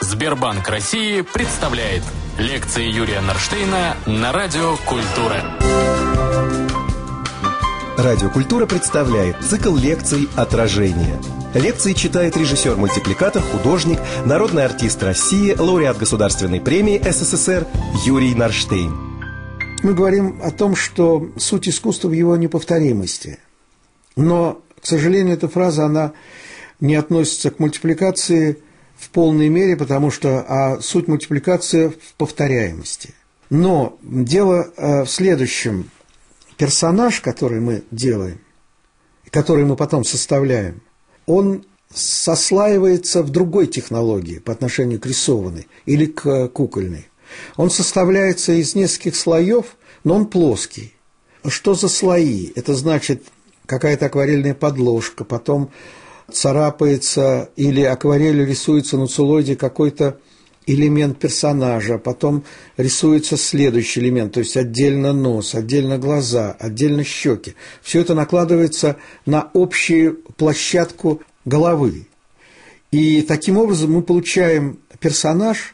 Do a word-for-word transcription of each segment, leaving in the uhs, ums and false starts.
Сбербанк России представляет лекции Юрия Норштейна на Радио Культура. Радио Культура представляет цикл лекций «Отражение». Лекции читает режиссер-мультипликатор, художник, народный артист России, лауреат Государственной премии СССР Юрий Норштейн. Мы говорим о том, что суть искусства в его неповторимости. Но, к сожалению, эта фраза, она не относится к мультипликации в полной мере, потому что а суть мультипликации в повторяемости. Но дело в следующем. Персонаж, который мы делаем, который мы потом составляем, он сослаивается в другой технологии по отношению к рисованной или к кукольной. Он составляется из нескольких слоев, но он плоский. Что за слои? Это значит, какая-то акварельная подложка, потом царапается или акварелью рисуется на целлулоиде какой-то элемент персонажа, потом рисуется следующий элемент, то есть отдельно нос, отдельно глаза, отдельно щеки. Все это накладывается на общую площадку головы. И таким образом мы получаем персонаж,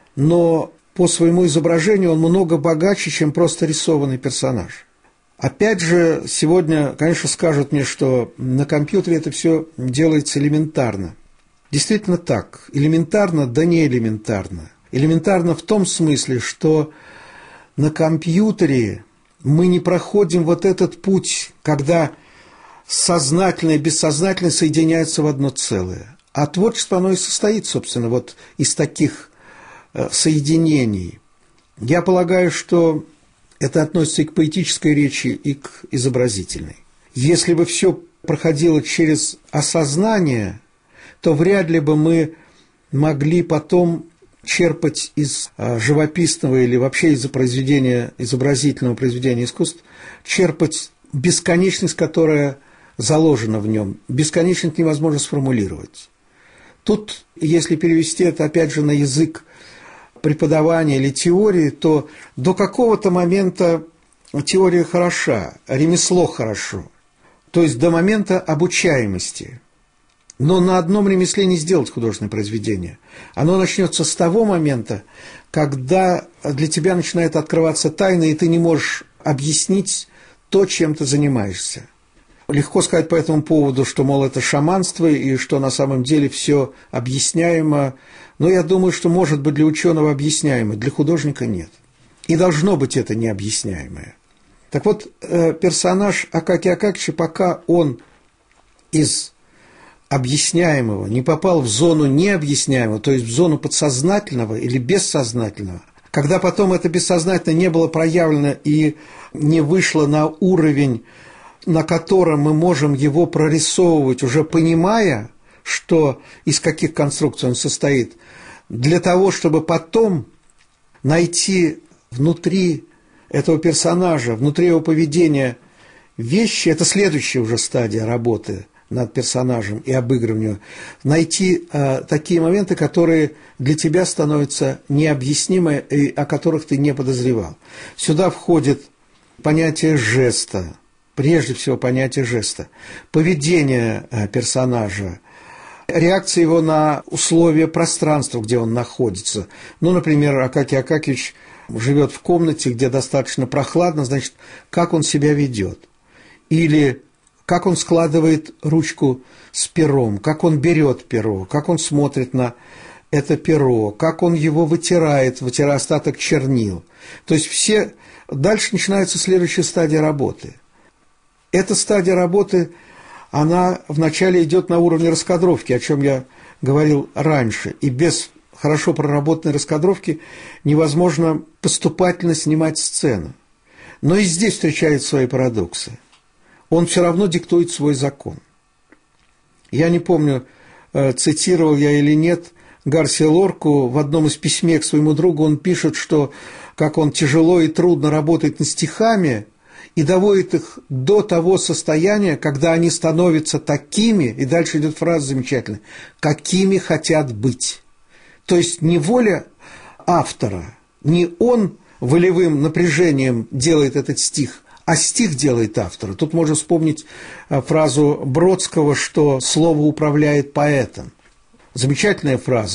но по своему изображению он много богаче, чем просто рисованный персонаж. Опять же, сегодня, конечно, скажут мне, что на компьютере это все делается элементарно. Действительно так. Элементарно, да не элементарно. Элементарно в том смысле, что на компьютере мы не проходим вот этот путь, когда сознательное и бессознательное соединяются в одно целое. А творчество, оно и состоит, собственно, вот из таких соединений. Я полагаю, что это относится и к поэтической речи, и к изобразительной. Если бы все проходило через осознание, то вряд ли бы мы могли потом черпать из живописного или вообще из произведения, изобразительного произведения искусств, черпать бесконечность, которая заложена в нем. Бесконечность невозможно сформулировать. Тут, если перевести это, опять же, на язык преподавания или теории, то до какого-то момента теория хороша, ремесло хорошо, то есть до момента обучаемости. Но на одном ремесле не сделать художественное произведение. Оно начнется с того момента, когда для тебя начинает открываться тайна, и ты не можешь объяснить то, чем ты занимаешься. Легко сказать по этому поводу, что, мол, это шаманство, и что на самом деле все объясняемо. Но я думаю, что может быть для ученого объясняемо, для художника нет. И должно быть это необъясняемое. Так вот, персонаж Акакия Акакича, пока он из объясняемого не попал в зону необъясняемого, то есть в зону подсознательного или бессознательного, когда потом это бессознательное не было проявлено и не вышло на уровень, на котором мы можем его прорисовывать, уже понимая, что из каких конструкций он состоит, для того, чтобы потом найти внутри этого персонажа, внутри его поведения вещи, это следующая уже стадия работы над персонажем и обыгрыванию, найти э, такие моменты, которые для тебя становятся необъяснимы и о которых ты не подозревал. Сюда входит понятие жеста, прежде всего понятие жеста, поведение э, персонажа, реакция его на условия пространства, где он находится. Ну, например, Акакий Акакич живет в комнате, где достаточно прохладно, значит, как он себя ведет. Или как он складывает ручку с пером, как он берет перо, как он смотрит на это перо, как он его вытирает, вытирая остаток чернил. То есть все... Дальше начинается следующая стадия работы. Эта стадия работы, она вначале идет на уровне раскадровки, о чем я говорил раньше. И без хорошо проработанной раскадровки невозможно поступательно снимать сцену. Но и здесь встречают свои парадоксы. Он все равно диктует свой закон. Я не помню, цитировал я или нет Гарсиа Лорку, в одном из письме к своему другу он пишет, что как он тяжело и трудно работает над стихами и доводит их до того состояния, когда они становятся такими, и дальше идет фраза замечательная, какими хотят быть. То есть не воля автора, не он волевым напряжением делает этот стих, а стих делает автора. Тут можно вспомнить фразу Бродского, что слово управляет поэтом. Замечательная фраза.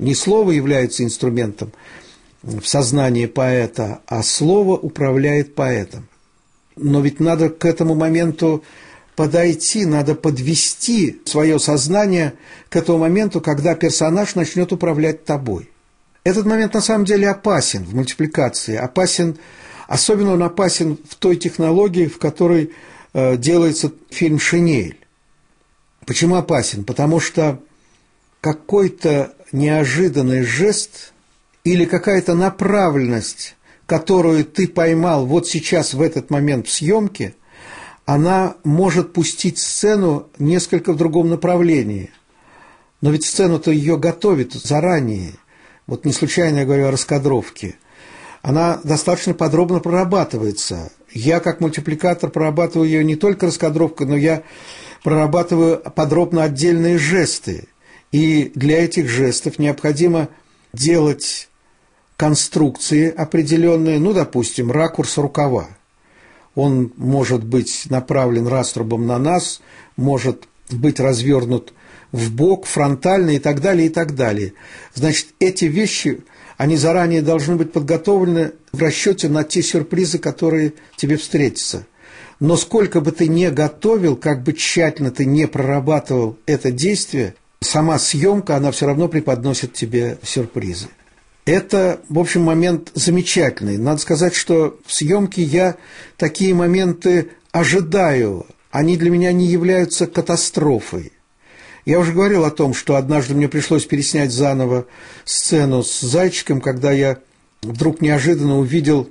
Не слово является инструментом в сознании поэта, а слово управляет поэтом. Но ведь надо к этому моменту подойти, надо подвести свое сознание к этому моменту, когда персонаж начнет управлять тобой. Этот момент на самом деле опасен в мультипликации, опасен, особенно он опасен в той технологии, в которой э, делается фильм «Шинель». Почему опасен? Потому что какой-то неожиданный жест или какая-то направленность, которую ты поймал вот сейчас в этот момент в съемке, она может пустить сцену несколько в другом направлении. Но ведь сцену-то ее готовят заранее. Вот не случайно я говорю о раскадровке. Она достаточно подробно прорабатывается. Я, как мультипликатор, прорабатываю ее не только раскадровкой, но я прорабатываю подробно отдельные жесты. И для этих жестов необходимо делать конструкции определенные, ну, допустим, ракурс рукава. Он может быть направлен раструбом на нас, может быть развернут в бок, фронтально и так далее, и так далее. Значит, эти вещи, они заранее должны быть подготовлены в расчете на те сюрпризы, которые тебе встретятся. Но сколько бы ты ни готовил, как бы тщательно ты не прорабатывал это действие, сама съемка, она все равно преподносит тебе сюрпризы. Это, в общем, момент замечательный. Надо сказать, что в съемке я такие моменты ожидаю. Они для меня не являются катастрофой. Я уже говорил о том, что однажды мне пришлось переснять заново сцену с зайчиком, когда я вдруг неожиданно увидел,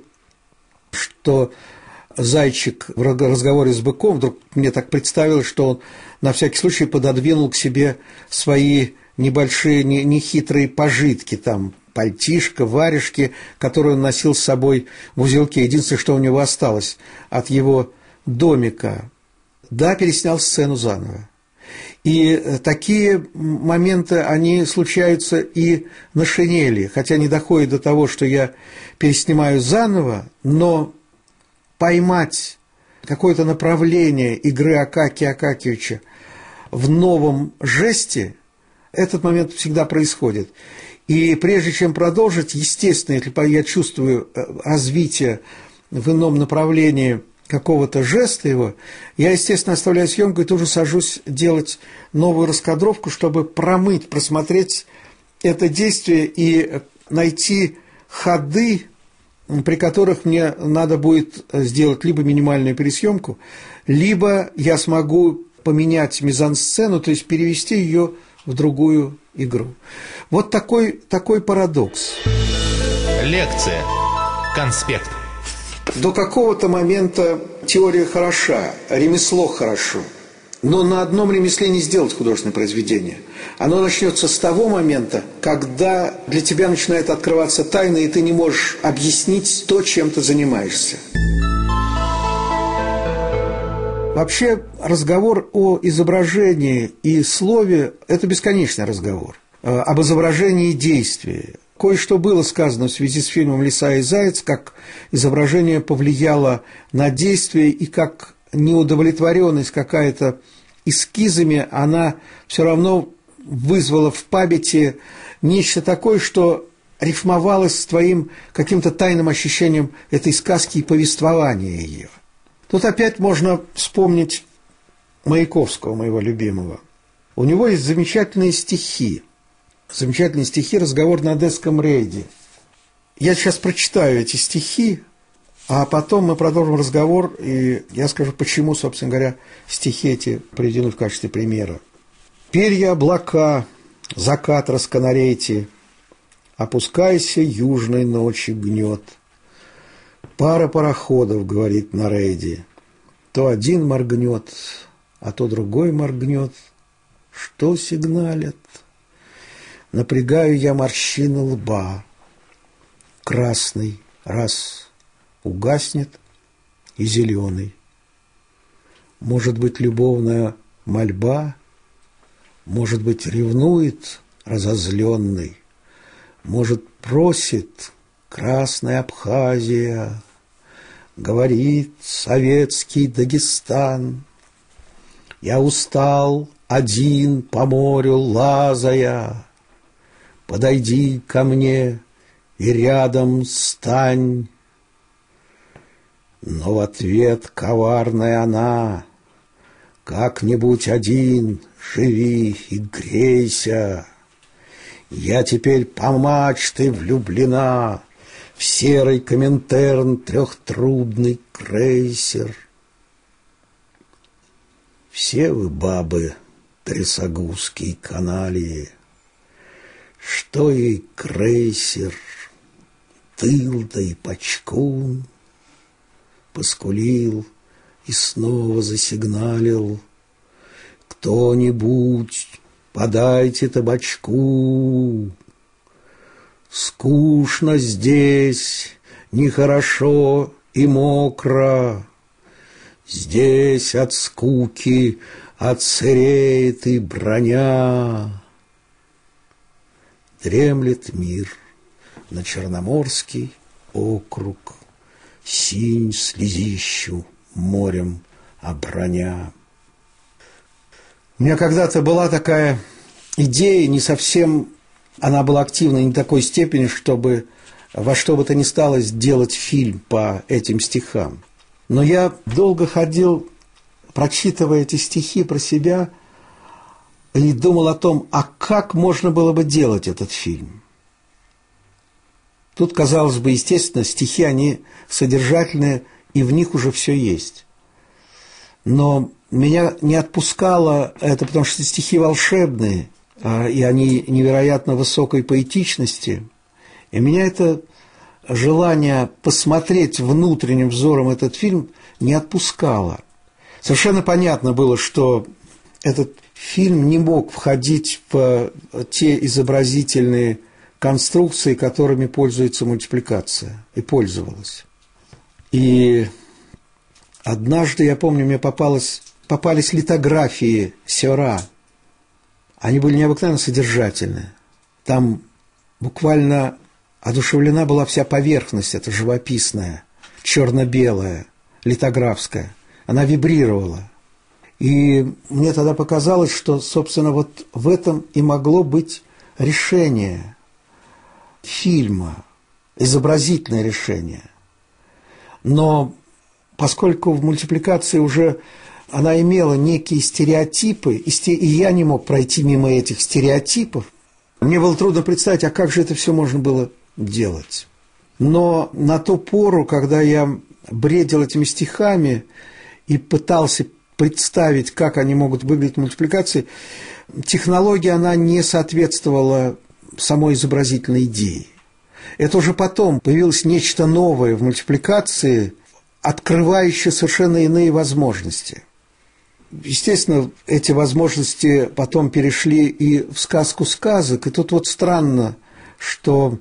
что зайчик в разговоре с быком, вдруг мне так представилось, что он на всякий случай пододвинул к себе свои небольшие, нехитрые пожитки, там, пальтишко, варежки, которые он носил с собой в узелке. Единственное, что у него осталось от его домика. Да, переснял сцену заново. И такие моменты, они случаются и на «Шинели», хотя не доходит до того, что я переснимаю заново, но поймать какое-то направление игры Акакия Акакиевича в новом жесте, этот момент всегда происходит. И прежде чем продолжить, естественно, если я чувствую развитие в ином направлении какого-то жеста его, я, естественно, оставляю съемку и тоже сажусь делать новую раскадровку, чтобы промыть, просмотреть это действие и найти ходы, при которых мне надо будет сделать либо минимальную пересъемку, либо я смогу поменять мизансцену, то есть перевести ее в другую игру. Вот такой, такой парадокс. Лекция. Конспект. До какого-то момента теория хороша, ремесло хорошо. Но на одном ремесле не сделать художественное произведение. Оно начнется с того момента, когда для тебя начинает открываться тайна, и ты не можешь объяснить то, чем ты занимаешься. Вообще разговор о изображении и слове – это бесконечный разговор. Об изображении и действии. Кое-что было сказано в связи с фильмом «Лиса и заяц», как изображение повлияло на действие и как неудовлетворенность какая-то эскизами, она все равно вызвала в памяти нечто такое, что рифмовалось с твоим каким-то тайным ощущением этой сказки и повествования ее. Тут опять можно вспомнить Маяковского, моего любимого. У него есть замечательные стихи. Замечательные стихи «Разговор на Одесском рейде». Я сейчас прочитаю эти стихи, а потом мы продолжим разговор, и я скажу, почему, собственно говоря, стихи эти приведены в качестве примера. «Перья облака, закат расканарейте, опускайся, южной ночи гнет. Пара пароходов, говорит на рейде, то один моргнет, а то другой моргнет. Что сигналят? Напрягаю я морщины лба. Красный раз угаснет, и зеленый. Может быть, любовная мольба, может быть, ревнует разозленный, может, просит Красная Абхазия, говорит советский Дагестан. Я устал один по морю лазая, подойди ко мне и рядом стань. Но в ответ коварная она: как-нибудь один живи и грейся. Я теперь по мачты влюблена в серый Коминтерн трехтрубный крейсер. Все вы, бабы, трясогузские каналии, что и крейсер, дылда и пачкун. Поскулил и снова засигналил: кто-нибудь, подайте табачку. Скучно здесь, нехорошо и мокро. Здесь от скуки отсыреет и броня. Дремлет мир на Черноморский округ, синь слезищу морем оброня. У меня когда-то была такая идея, не совсем она была активна, не такой степени, чтобы во что бы то ни стало сделать фильм по этим стихам. Но я долго ходил, прочитывая эти стихи про себя, и думал о том, а как можно было бы делать этот фильм. Тут, казалось бы, естественно, стихи, они содержательные, и в них уже все есть. Но меня не отпускало это, потому что стихи волшебные, и они невероятно высокой поэтичности. И меня это желание посмотреть внутренним взором этот фильм не отпускало. Совершенно понятно было, что этот фильм не мог входить в те изобразительные конструкции, которыми пользуется мультипликация, и пользовалась. И однажды, я помню, мне попалось, попались литографии Сёра. Они были необыкновенно содержательные. Там буквально одушевлена была вся поверхность, эта живописная, черно-белая, литографская. Она вибрировала. И мне тогда показалось, что, собственно, вот в этом и могло быть решение фильма, изобразительное решение. Но поскольку в мультипликации уже она имела некие стереотипы, и я не мог пройти мимо этих стереотипов, мне было трудно представить, а как же это все можно было делать. Но на ту пору, когда я бредил этими стихами и пытался представить, как они могут выглядеть в мультипликации, технология, она не соответствовала самой изобразительной идее. Это уже потом появилось нечто новое в мультипликации, открывающее совершенно иные возможности. Естественно, эти возможности потом перешли и в сказку сказок, и тут вот странно, что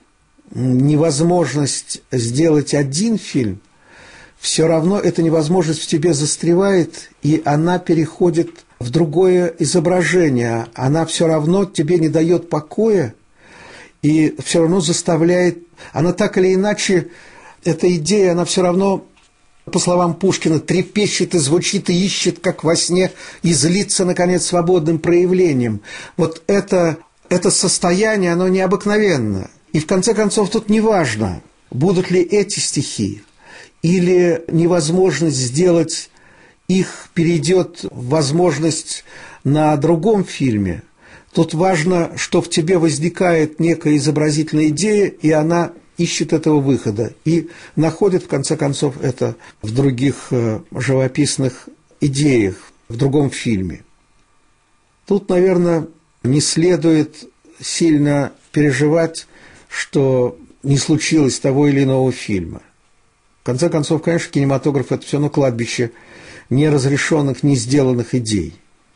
невозможность сделать один фильм, все равно эта невозможность в тебе застревает, и она переходит в другое изображение. Она все равно тебе не дает покоя, и все равно заставляет, она так или иначе, эта идея, она все равно, по словам Пушкина, трепещет и звучит, и ищет, как во сне, и злится, наконец, свободным проявлением. Вот это, это состояние, оно необыкновенно. И в конце концов тут не важно, будут ли эти стихи, или невозможность сделать их перейдет в возможность на другом фильме. Тут важно, что в тебе возникает некая изобразительная идея, и она ищет этого выхода, и находит, в конце концов, это в других живописных идеях, в другом фильме. Тут, наверное, не следует сильно переживать, что не случилось того или иного фильма. В конце концов, конечно, кинематограф – это все равно кладбище неразрешенных, не сделанных идей.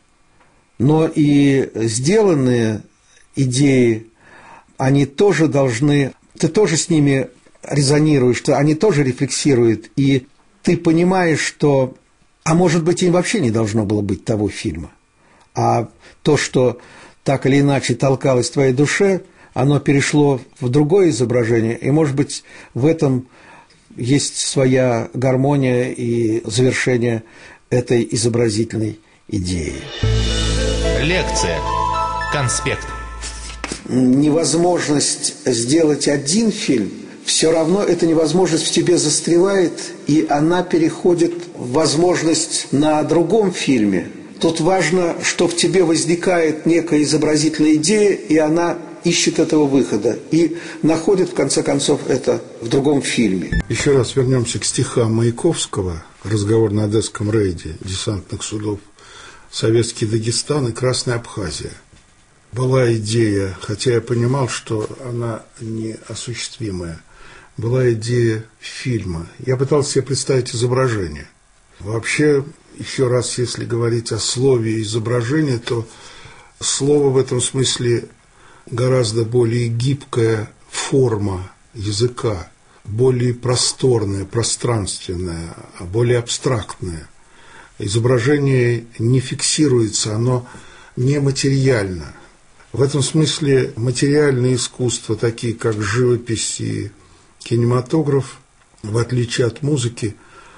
Но и сделанные идеи, они тоже должны, ты тоже с ними резонируешь, что они тоже рефлексируют, и ты понимаешь, что, а может быть, и вообще не должно было быть того фильма, а то, что так или иначе толкалось в твоей душе, оно перешло в другое изображение, и, может быть, в этом есть своя гармония и завершение этой изобразительной идеи. Лекция. Конспект. невозможность сделать один фильм, все равно эта невозможность в тебе застревает, и она переходит в возможность на другом фильме. Тут важно, что в тебе возникает некая изобразительная идея, и она ищет этого выхода и находит, в конце концов, это в другом фильме. Еще раз вернемся к стихам Маяковского «Разговор на Одесском рейде десантных судов. Советский Дагестан и Красная Абхазия». Была идея, хотя я понимал, что она неосуществимая, была идея фильма. Я пытался себе представить изображение. Вообще, еще раз, если говорить о слове изображение, то слово в этом смысле гораздо более гибкая форма языка, более просторная, пространственная, более абстрактная. Изображение не фиксируется, оно нематериально. В этом смысле материальные искусства, такие как живопись и кинематограф, в отличие от музыки,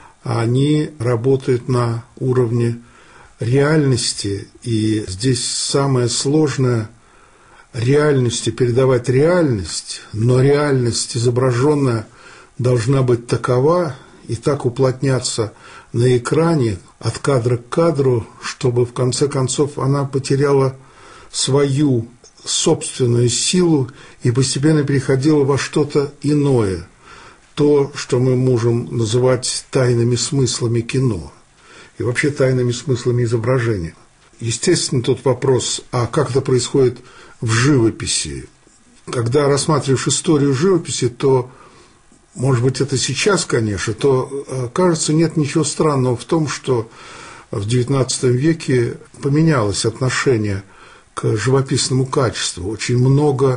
они работают на уровне реальности, и здесь самое сложное – реальности передавать реальность, но реальность изображенная должна быть такова и так уплотняться на экране от кадра к кадру, чтобы в конце концов она потеряла свою собственную силу и постепенно переходила во что-то иное, то, что мы можем называть тайными смыслами кино и вообще тайными смыслами изображения. Естественно, тут вопрос, а как это происходит в живописи? Когда рассматриваешь историю живописи, то, может быть, это сейчас, конечно, то, кажется, нет ничего странного в том, что в девятнадцатом веке поменялось отношение к живописному качеству. Очень много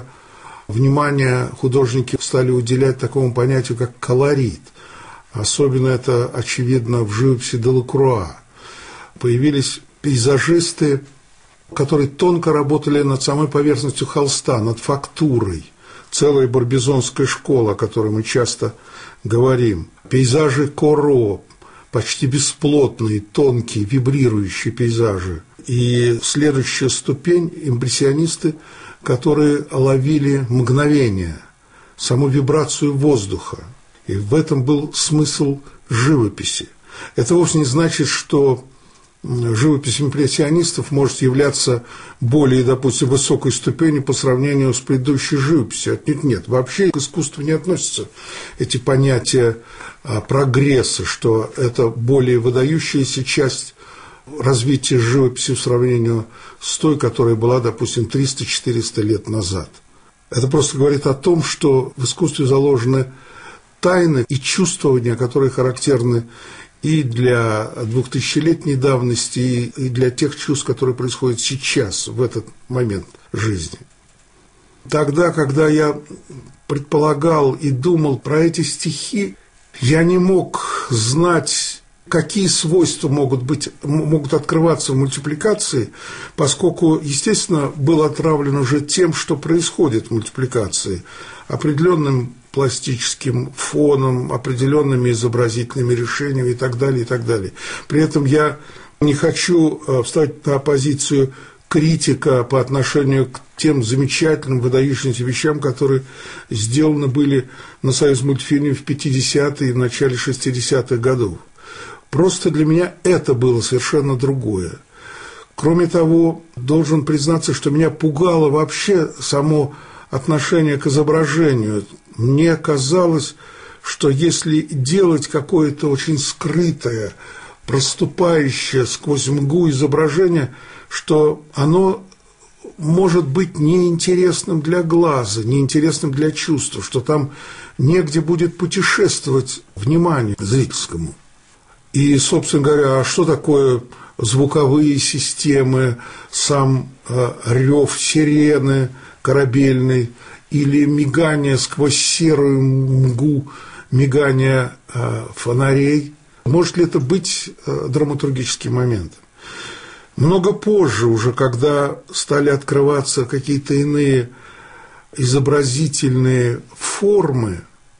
внимания художники стали уделять такому понятию, как колорит. Особенно это очевидно в живописи Делакруа. Появились пейзажисты, которые тонко работали над самой поверхностью холста, над фактурой. Целая барбизонская школа, о которой мы часто говорим. Пейзажи Коро, почти бесплотные, тонкие, вибрирующие пейзажи. И следующая ступень – импрессионисты, которые ловили мгновение, саму вибрацию воздуха. И в этом был смысл живописи. Это вовсе не значит, что живопись импрессионистов может являться более, допустим, высокой ступенью по сравнению с предыдущей живописью. Отнюдь нет. Вообще к искусству не относятся эти понятия прогресса, что это более выдающаяся часть развития живописи в сравнении с той, которая была, допустим, триста-четыреста лет назад. Это просто говорит о том, что в искусстве заложены тайны и чувствования, которые характерны и для двухтысячелетней давности, и для тех чувств, которые происходят сейчас, в этот момент жизни. Тогда, когда я предполагал и думал про эти стихи, я не мог знать, какие свойства могут быть, могут открываться в мультипликации, поскольку, естественно, был отравлен уже тем, что происходит в мультипликации, определенным пластическим фоном, определенными изобразительными решениями и так далее, и так далее. При этом я не хочу встать на позицию критика по отношению к тем замечательным, выдающимся вещам, которые сделаны были на Союзмультфильме в пятидесятые и в начале шестидесятых годов. Просто для меня это было совершенно другое. Кроме того, должен признаться, что меня пугало вообще само отношение к изображению. Мне казалось, что если делать какое-то очень скрытое, проступающее сквозь мгу изображение, что оно может быть неинтересным для глаза, неинтересным для чувства, что там негде будет путешествовать вниманию зрительскому. И, собственно говоря, а что такое звуковые системы, сам э, рев сирены корабельной или мигание сквозь серую мгу, мигание э, фонарей? Может ли это быть э, драматургическим моментом? Много позже, уже когда стали открываться какие-то иные изобразительные формы,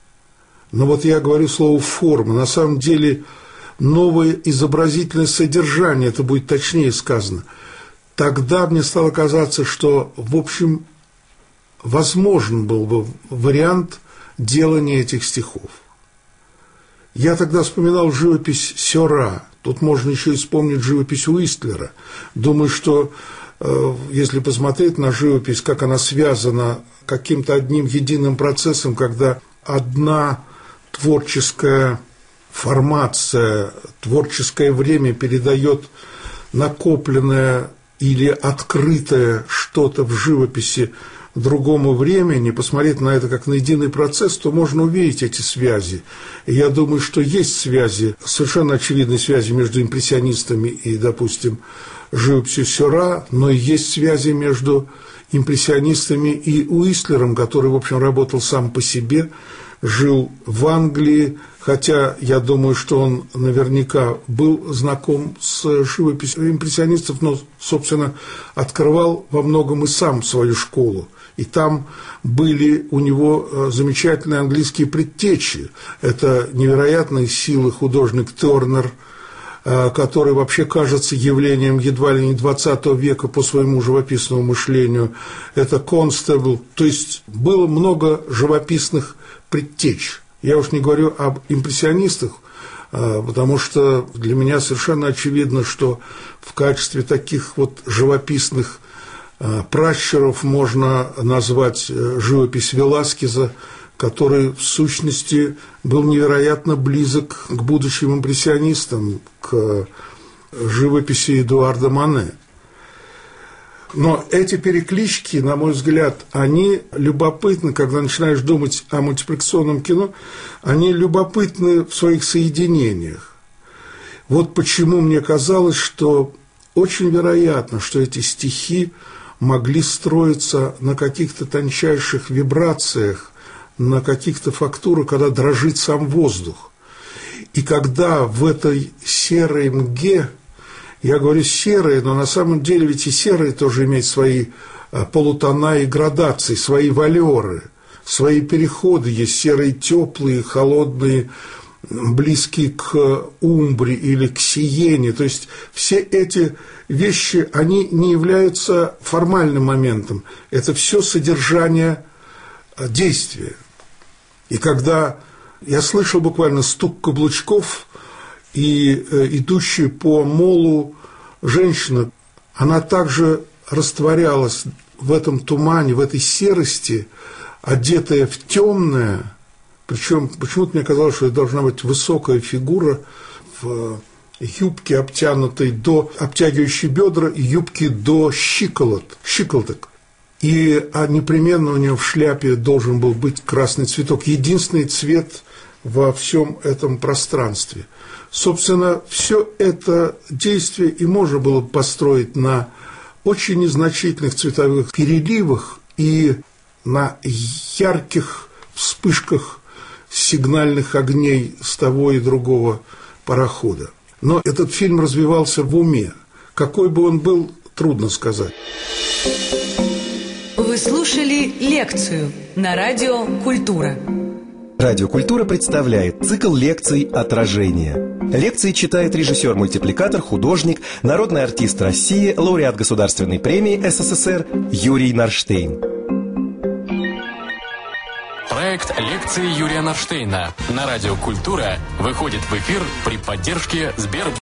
но вот я говорю слово «форма», на самом деле новое изобразительное содержание, это будет точнее сказано, тогда мне стало казаться, что, в общем, возможен был бы вариант делания этих стихов. Я тогда вспоминал живопись Сёра. Тут можно еще и вспомнить живопись Уистлера. Думаю, что э, если посмотреть на живопись, как она связана каким-то одним единым процессом, когда одна творческая формация, творческое время передает накопленное или открытое что-то в живописи другому времени, посмотреть на это как на единый процесс, то можно увидеть эти связи. И я думаю, что есть связи, совершенно очевидные связи между импрессионистами и, допустим, живописью Сёра, но и есть связи между импрессионистами и Уистлером, который, в общем, работал сам по себе, жил в Англии, хотя я думаю, что он наверняка был знаком с живописью импрессионистов, но, собственно, открывал во многом и сам свою школу. И там были у него замечательные английские предтечи. Это невероятной силы художник Тернер, который вообще кажется явлением едва ли не двадцатого века по своему живописному мышлению. Это Констебл. То есть было много живописных предтеч. Я уж не говорю об импрессионистах, потому что для меня совершенно очевидно, что в качестве таких вот живописных пращуров можно назвать живопись Веласкеза, который в сущности был невероятно близок к будущим импрессионистам, к живописи Эдуарда Мане. Но эти переклички, на мой взгляд, они любопытны, когда начинаешь думать о мультипликационном кино, они любопытны в своих соединениях. Вот почему мне казалось, что очень вероятно, что эти стихи могли строиться на каких-то тончайших вибрациях, на каких-то фактурах, когда дрожит сам воздух. И когда в этой серой мге, я говорю серые, но на самом деле ведь и серые тоже имеют свои полутона и градации, свои валёры, свои переходы. Есть серые теплые, холодные, близкие к умбре или к сиене. То есть все эти вещи, они не являются формальным моментом. Это все содержание действия. И когда я слышал буквально стук каблучков, и идущая по молу женщина, она также растворялась в этом тумане, в этой серости, одетая в темное. Причем почему-то мне казалось, что это должна быть высокая фигура в юбке, обтянутой до, обтягивающей бедра, и юбки до щиколот, щиколоток. И а непременно у нее в шляпе должен был быть красный цветок. Единственный цвет во всем этом пространстве. Собственно, все это действие и можно было построить на очень незначительных цветовых переливах и на ярких вспышках сигнальных огней с того и другого парохода. Но этот фильм развивался в уме. Какой бы он был, трудно сказать. Вы слушали лекцию на радио «Культура». Радио «Культура» представляет цикл лекций «Отражение». Лекции читает режиссер-мультипликатор, художник, народный артист России, лауреат Государственной премии СССР Юрий Нарштейн. Проект лекции Юрия Нарштейна на радио «Культура» выходит в эфир при поддержке Сбербанка.